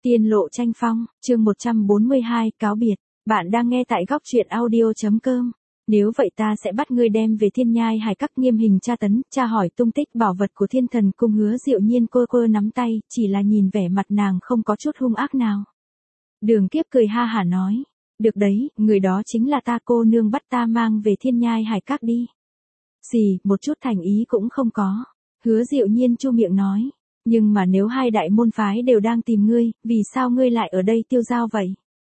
Tiên lộ tranh phong, chương 142, cáo biệt. Bạn đang nghe tại góc truyện audio.com. Nếu vậy ta sẽ bắt ngươi đem về Thiên Nhai Hải Các nghiêm hình tra tấn, tra hỏi tung tích bảo vật của Thiên Thần Cung. Hứa Diệu Nhiên cô nắm tay, chỉ là nhìn vẻ mặt nàng không có chút hung ác nào. Đường Kiếp cười ha hả nói, được đấy, người đó chính là ta, cô nương bắt ta mang về Thiên Nhai Hải Các đi. Gì, một chút thành ý cũng không có. Hứa Diệu Nhiên chu miệng nói. Nhưng mà nếu hai đại môn phái đều đang tìm ngươi, vì sao ngươi lại ở đây tiêu dao vậy?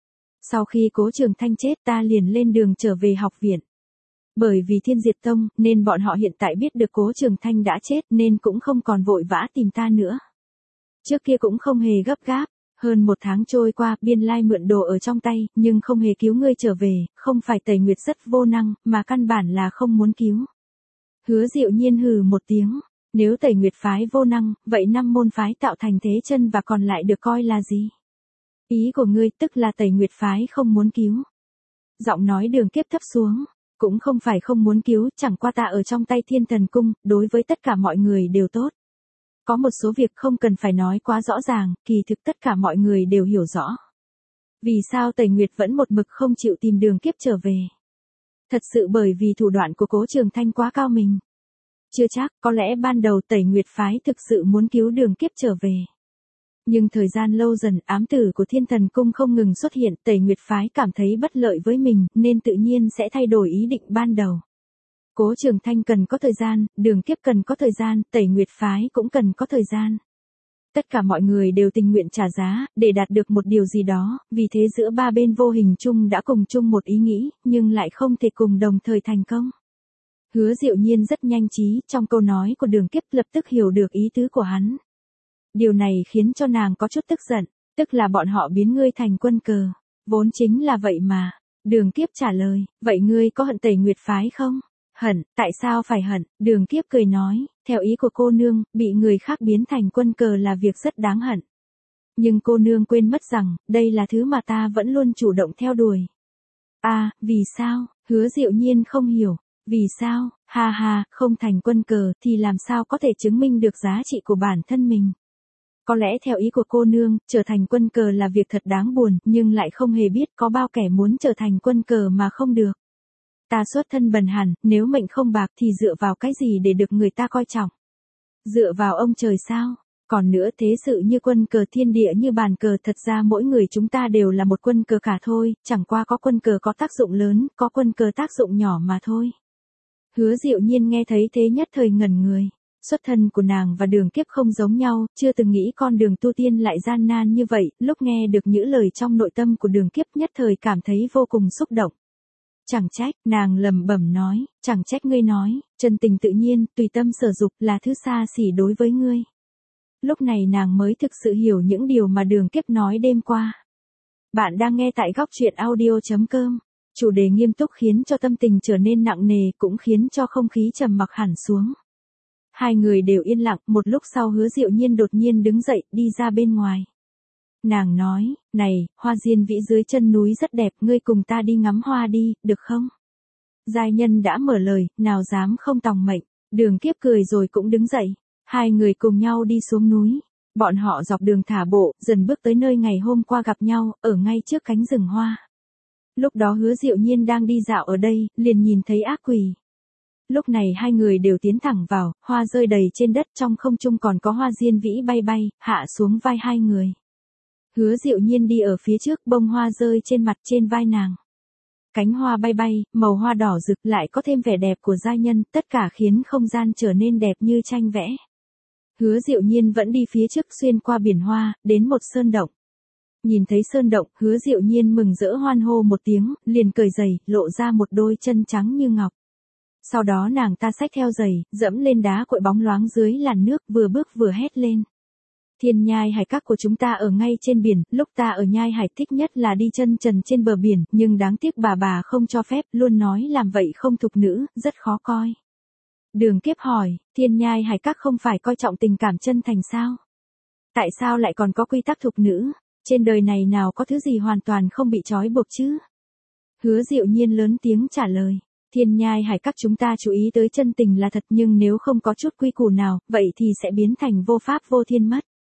Sau khi Cố Trường Thanh chết ta liền lên đường trở về học viện. Bởi vì Thiên Diệt Tông, nên bọn họ hiện tại biết được Cố Trường Thanh đã chết nên cũng không còn vội vã tìm ta nữa. Trước kia cũng không hề gấp gáp, hơn một tháng trôi qua, Biên Lai mượn đồ ở trong tay, nhưng không hề cứu ngươi trở về, không phải Tẩy Nguyệt rất vô năng, mà căn bản là không muốn cứu. Hứa Diệu Nhiên hừ một tiếng. Nếu Tẩy Nguyệt phái vô năng, vậy 5 môn phái tạo thành thế chân và còn lại được coi là gì? Ý của ngươi tức là Tẩy Nguyệt phái không muốn cứu. Giọng nói Đường Kiếp thấp xuống, cũng không phải không muốn cứu, chẳng qua ta ở trong tay Thiên Thần Cung, đối với tất cả mọi người đều tốt. Có một số việc không cần phải nói quá rõ ràng, kỳ thực tất cả mọi người đều hiểu rõ. Vì sao Tẩy Nguyệt vẫn một mực không chịu tìm Đường Kiếp trở về? Thật sự bởi vì thủ đoạn của Cố Trường Thanh quá cao mình. Chưa chắc, có lẽ ban đầu Tẩy Nguyệt phái thực sự muốn cứu Đường Kiếp trở về. Nhưng thời gian lâu dần, ám tử của Thiên Thần Cung không ngừng xuất hiện, Tẩy Nguyệt phái cảm thấy bất lợi với mình, nên tự nhiên sẽ thay đổi ý định ban đầu. Cố Trường Thanh cần có thời gian, Đường Kiếp cần có thời gian, Tẩy Nguyệt phái cũng cần có thời gian. Tất cả mọi người đều tình nguyện trả giá, để đạt được một điều gì đó, vì thế giữa ba bên vô hình chung đã cùng chung một ý nghĩ, nhưng lại không thể cùng đồng thời thành công. Hứa Diệu Nhiên rất nhanh trí, trong câu nói của Đường Kiếp lập tức hiểu được ý tứ của hắn. Điều này khiến cho nàng có chút tức giận, tức là bọn họ biến ngươi thành quân cờ. Vốn chính là vậy mà. Đường Kiếp trả lời, vậy ngươi có hận Tẩy Nguyệt phái không? Hận, tại sao phải hận? Đường Kiếp cười nói, theo ý của cô nương, bị người khác biến thành quân cờ là việc rất đáng hận. Nhưng cô nương quên mất rằng, đây là thứ mà ta vẫn luôn chủ động theo đuổi. À, vì sao? Hứa Diệu Nhiên không hiểu. Vì sao, ha ha, không thành quân cờ thì làm sao có thể chứng minh được giá trị của bản thân mình. Có lẽ theo ý của cô nương, trở thành quân cờ là việc thật đáng buồn, nhưng lại không hề biết có bao kẻ muốn trở thành quân cờ mà không được. Ta xuất thân bần hàn, nếu mệnh không bạc thì dựa vào cái gì để được người ta coi trọng? Dựa vào ông trời sao? Còn nữa, thế sự như quân cờ, thiên địa như bàn cờ, thật ra mỗi người chúng ta đều là một quân cờ cả thôi, chẳng qua có quân cờ có tác dụng lớn, có quân cờ tác dụng nhỏ mà thôi. Hứa Diệu Nhiên nghe thấy thế nhất thời ngẩn người. Xuất thân của nàng và Đường Kiếp không giống nhau, chưa từng nghĩ con đường tu tiên lại gian nan như vậy, lúc nghe được những lời trong nội tâm của Đường Kiếp nhất thời cảm thấy vô cùng xúc động. Chẳng trách, nàng lẩm bẩm nói, chẳng trách ngươi nói, chân tình tự nhiên, tùy tâm sở dục là thứ xa xỉ đối với ngươi. Lúc này nàng mới thực sự hiểu những điều mà Đường Kiếp nói đêm qua. Bạn đang nghe tại góc truyện audio.com. Chủ đề nghiêm túc khiến cho tâm tình trở nên nặng nề, cũng khiến cho không khí trầm mặc hẳn xuống. Hai người đều yên lặng, một lúc sau Hứa Diệu Nhiên đột nhiên đứng dậy, đi ra bên ngoài. Nàng nói, này, hoa diên vĩ dưới chân núi rất đẹp, ngươi cùng ta đi ngắm hoa đi, được không? Giai nhân đã mở lời, nào dám không tòng mệnh. Đường Kiếp cười rồi cũng đứng dậy. Hai người cùng nhau đi xuống núi. Bọn họ dọc đường thả bộ, dần bước tới nơi ngày hôm qua gặp nhau, ở ngay trước cánh rừng hoa. Lúc đó Hứa Diệu Nhiên đang đi dạo ở đây, liền nhìn thấy ác quỷ. Lúc này hai người đều tiến thẳng vào, hoa rơi đầy trên đất, trong không trung còn có hoa diên vĩ bay bay, hạ xuống vai hai người. Hứa Diệu Nhiên đi ở phía trước, bông hoa rơi trên mặt trên vai nàng. Cánh hoa bay bay, màu hoa đỏ rực lại có thêm vẻ đẹp của giai nhân, tất cả khiến không gian trở nên đẹp như tranh vẽ. Hứa Diệu Nhiên vẫn đi phía trước xuyên qua biển hoa, đến một sơn động. Nhìn thấy sơn động, Hứa Diệu Nhiên mừng rỡ hoan hô một tiếng, liền cởi giày, lộ ra một đôi chân trắng như ngọc. Sau đó nàng ta xách theo giày, dẫm lên đá cội bóng loáng dưới làn nước, vừa bước vừa hét lên. Thiên Nhai Hải Các của chúng ta ở ngay trên biển, lúc ta ở Nhai Hải thích nhất là đi chân trần trên bờ biển, nhưng đáng tiếc bà không cho phép, luôn nói làm vậy không thục nữ, rất khó coi. Đường Kiếp hỏi, Thiên Nhai Hải Các không phải coi trọng tình cảm chân thành sao? Tại sao lại còn có quy tắc thục nữ? Trên đời này nào có thứ gì hoàn toàn không bị trói buộc chứ? Hứa Diệu Nhiên lớn tiếng trả lời. Thiên Nhai Hải Các chúng ta chú ý tới chân tình là thật, nhưng nếu không có chút quy củ nào, vậy thì sẽ biến thành vô pháp vô thiên mất.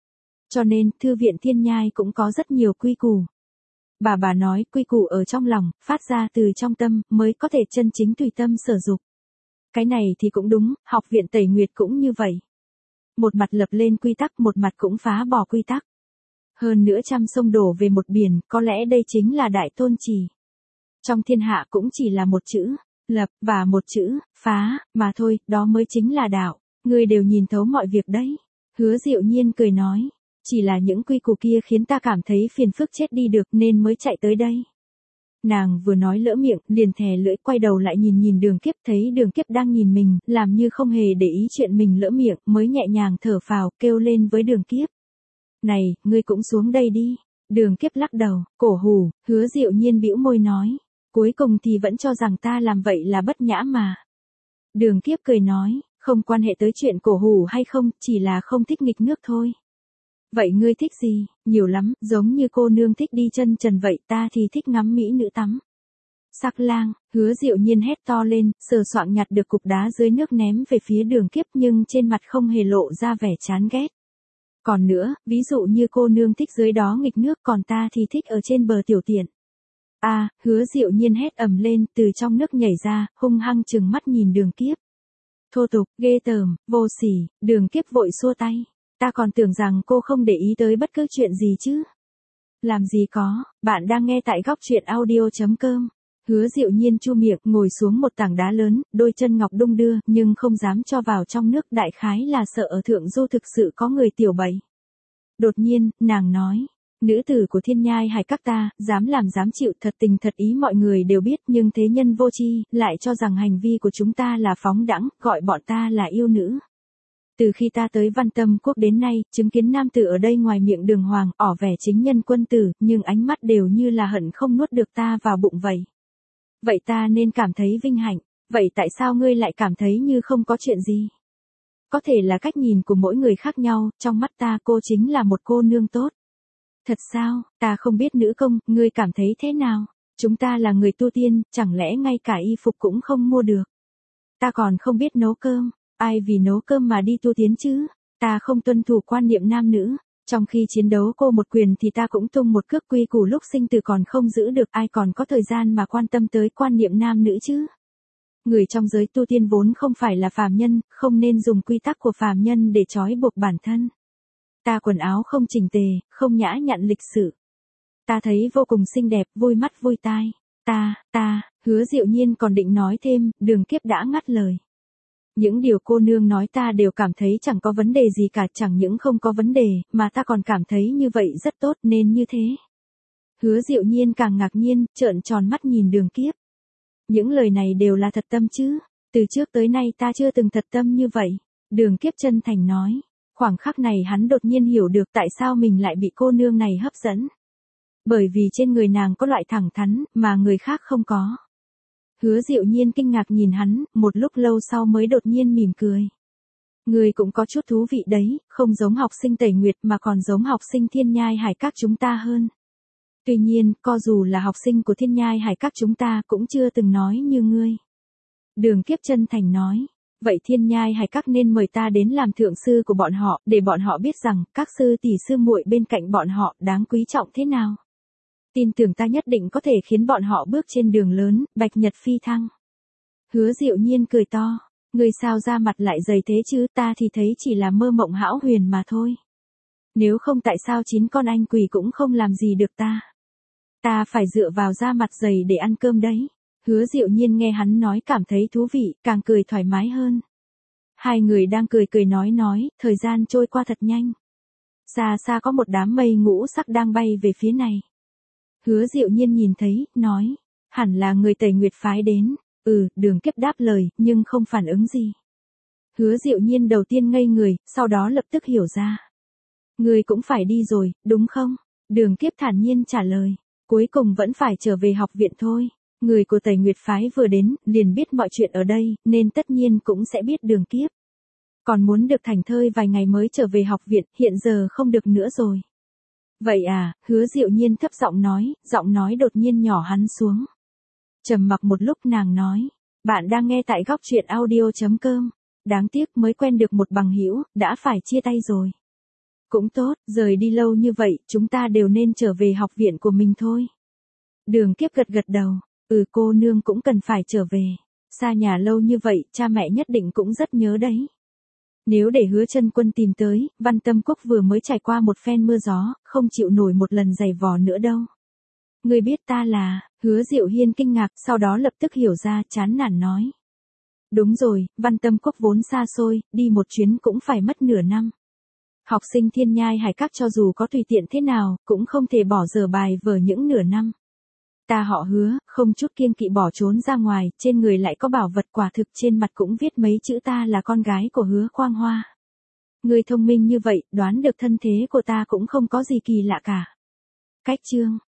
Cho nên, thư viện Thiên Nhai cũng có rất nhiều quy củ. Bà nói quy củ ở trong lòng, phát ra từ trong tâm, mới có thể chân chính tùy tâm sở dục. Cái này thì cũng đúng, học viện Tẩy Nguyệt cũng như vậy. Một mặt lập lên quy tắc, một mặt cũng phá bỏ quy tắc. Hơn nữa trăm sông đổ về một biển, có lẽ đây chính là đại tôn chỉ. Trong thiên hạ cũng chỉ là một chữ, lập, và một chữ, phá, mà thôi, đó mới chính là đạo. Ngươi đều nhìn thấu mọi việc đấy. Hứa Diệu Nhiên cười nói, chỉ là những quy củ kia khiến ta cảm thấy phiền phức chết đi được nên mới chạy tới đây. Nàng vừa nói lỡ miệng, liền thè lưỡi quay đầu lại nhìn Đường Kiếp, thấy Đường Kiếp đang nhìn mình, làm như không hề để ý chuyện mình lỡ miệng, mới nhẹ nhàng thở phào, kêu lên với Đường Kiếp. Này, ngươi cũng xuống đây đi. Đường Kiếp lắc đầu, cổ hủ, Hứa Diệu Nhiên bĩu môi nói. Cuối cùng thì vẫn cho rằng ta làm vậy là bất nhã mà. Đường Kiếp cười nói, không quan hệ tới chuyện cổ hủ hay không, chỉ là không thích nghịch nước thôi. Vậy ngươi thích gì? Nhiều lắm, giống như cô nương thích đi chân trần vậy, ta thì thích ngắm mỹ nữ tắm. Sắc lang, Hứa Diệu Nhiên hét to lên, sờ soạng nhặt được cục đá dưới nước ném về phía Đường Kiếp nhưng trên mặt không hề lộ ra vẻ chán ghét. Còn nữa, ví dụ như cô nương thích dưới đó nghịch nước, còn ta thì thích ở trên bờ tiểu tiện. Hứa Diệu Nhiên hét ầm lên, từ trong nước nhảy ra, hung hăng trừng mắt nhìn Đường Kiếp. Thô tục, ghê tởm, vô sỉ. Đường Kiếp vội xua tay. Ta còn tưởng rằng cô không để ý tới bất cứ chuyện gì chứ. Làm gì có, bạn đang nghe tại góc truyện audio.com. Hứa Diệu Nhiên chu miệng, ngồi xuống một tảng đá lớn, đôi chân ngọc đung đưa, nhưng không dám cho vào trong nước, đại khái là sợ ở thượng du thực sự có người tiểu bậy. Đột nhiên, nàng nói, nữ tử của Thiên Nhai Hải các ta, dám làm dám chịu, thật tình thật ý mọi người đều biết, nhưng thế nhân vô tri, lại cho rằng hành vi của chúng ta là phóng đãng, gọi bọn ta là yêu nữ. Từ khi ta tới Văn Tâm Quốc đến nay, chứng kiến nam tử ở đây ngoài miệng đường hoàng, ỏ vẻ chính nhân quân tử, nhưng ánh mắt đều như là hận không nuốt được ta vào bụng vậy. Vậy ta nên cảm thấy vinh hạnh, vậy tại sao ngươi lại cảm thấy như không có chuyện gì? Có thể là cách nhìn của mỗi người khác nhau, trong mắt ta cô chính là một cô nương tốt. Thật sao, ta không biết nữ công, ngươi cảm thấy thế nào? Chúng ta là người tu tiên, chẳng lẽ ngay cả y phục cũng không mua được? Ta còn không biết nấu cơm, ai vì nấu cơm mà đi tu tiến chứ? Ta không tuân thủ quan niệm nam nữ, trong khi chiến đấu cô một quyền thì ta cũng tung một cước, quy củ lúc sinh tử còn không giữ được, ai còn có thời gian mà quan tâm tới quan niệm nam nữ chứ? Người trong giới tu tiên vốn không phải là phàm nhân, không nên dùng quy tắc của phàm nhân để trói buộc bản thân. Ta quần áo không chỉnh tề, không nhã nhặn lịch sự. Ta thấy vô cùng xinh đẹp, vui mắt vui tai. Hứa Diệu Nhiên còn định nói thêm, Đường Kiếp đã ngắt lời. Những điều cô nương nói ta đều cảm thấy chẳng có vấn đề gì cả, chẳng những không có vấn đề, mà ta còn cảm thấy như vậy rất tốt, nên như thế. Hứa Diệu Nhiên càng ngạc nhiên, trợn tròn mắt nhìn Đường Kiếp. Những lời này đều là thật tâm chứ? Từ trước tới nay ta chưa từng thật tâm như vậy. Đường Kiếp chân thành nói. Khoảng khắc này hắn đột nhiên hiểu được tại sao mình lại bị cô nương này hấp dẫn. Bởi vì trên người nàng có loại thẳng thắn, mà người khác không có. Hứa Diệu Nhiên kinh ngạc nhìn hắn, một lúc lâu sau mới đột nhiên mỉm cười. Người cũng có chút thú vị đấy, không giống học sinh Tẩy Nguyệt mà còn giống học sinh Thiên Nhai Hải các chúng ta hơn. Tuy nhiên, co dù là học sinh của Thiên Nhai Hải các chúng ta cũng chưa từng nói như ngươi. Đường Kiếp chân thành nói. Vậy Thiên Nhai Hải các nên mời ta đến làm thượng sư của bọn họ, để bọn họ biết rằng, các sư tỷ sư muội bên cạnh bọn họ đáng quý trọng thế nào. Tin tưởng ta nhất định có thể khiến bọn họ bước trên đường lớn, bạch nhật phi thăng. Hứa Diệu Nhiên cười to. Người sao ra mặt lại dày thế chứ, ta thì thấy chỉ là mơ mộng hão huyền mà thôi. Nếu không tại sao 9 con anh quỷ cũng không làm gì được ta. Ta phải dựa vào da mặt dày để ăn cơm đấy. Hứa Diệu Nhiên nghe hắn nói cảm thấy thú vị, càng cười thoải mái hơn. Hai người đang cười nói, thời gian trôi qua thật nhanh. Xa xa có một đám mây ngũ sắc đang bay về phía này. Hứa Diệu Nhiên nhìn thấy, nói, hẳn là người Tẩy Nguyệt phái đến. Đường Kiếp đáp lời, nhưng không phản ứng gì. Hứa Diệu Nhiên đầu tiên ngây người, sau đó lập tức hiểu ra. Người cũng phải đi rồi, đúng không? Đường Kiếp thản nhiên trả lời, cuối cùng vẫn phải trở về học viện thôi. Người của Tẩy Nguyệt phái vừa đến, liền biết mọi chuyện ở đây, nên tất nhiên cũng sẽ biết Đường Kiếp. Còn muốn được thảnh thơi vài ngày mới trở về học viện, hiện giờ không được nữa rồi. Vậy à, Hứa Diệu Nhiên thấp giọng nói đột nhiên nhỏ hắn xuống. Trầm mặc một lúc nàng nói, bạn đang nghe tại góc truyện audio.com. Đáng tiếc mới quen được một bằng hữu, đã phải chia tay rồi. Cũng tốt, rời đi lâu như vậy, chúng ta đều nên trở về học viện của mình thôi. Đường Kiếp gật gật đầu, cô nương cũng cần phải trở về. Xa nhà lâu như vậy, cha mẹ nhất định cũng rất nhớ đấy. Nếu để Hứa Chân Quân tìm tới, Văn Tâm Cốc vừa mới trải qua một phen mưa gió, không chịu nổi một lần giày vò nữa đâu. Ngươi biết ta là, Hứa Diệu Hiên kinh ngạc, sau đó lập tức hiểu ra, chán nản nói. Đúng rồi, Văn Tâm Cốc vốn xa xôi, đi một chuyến cũng phải mất nửa năm. Học sinh Thiên Nhai Hải Các cho dù có tùy tiện thế nào, cũng không thể bỏ dở bài vở những nửa năm. Ta họ Hứa, không chút kiêng kỵ bỏ trốn ra ngoài, trên người lại có bảo vật, quả thực trên mặt cũng viết mấy chữ ta là con gái của Hứa Quang Hoa. Ngươi thông minh như vậy, đoán được thân thế của ta cũng không có gì kỳ lạ cả. Cách chương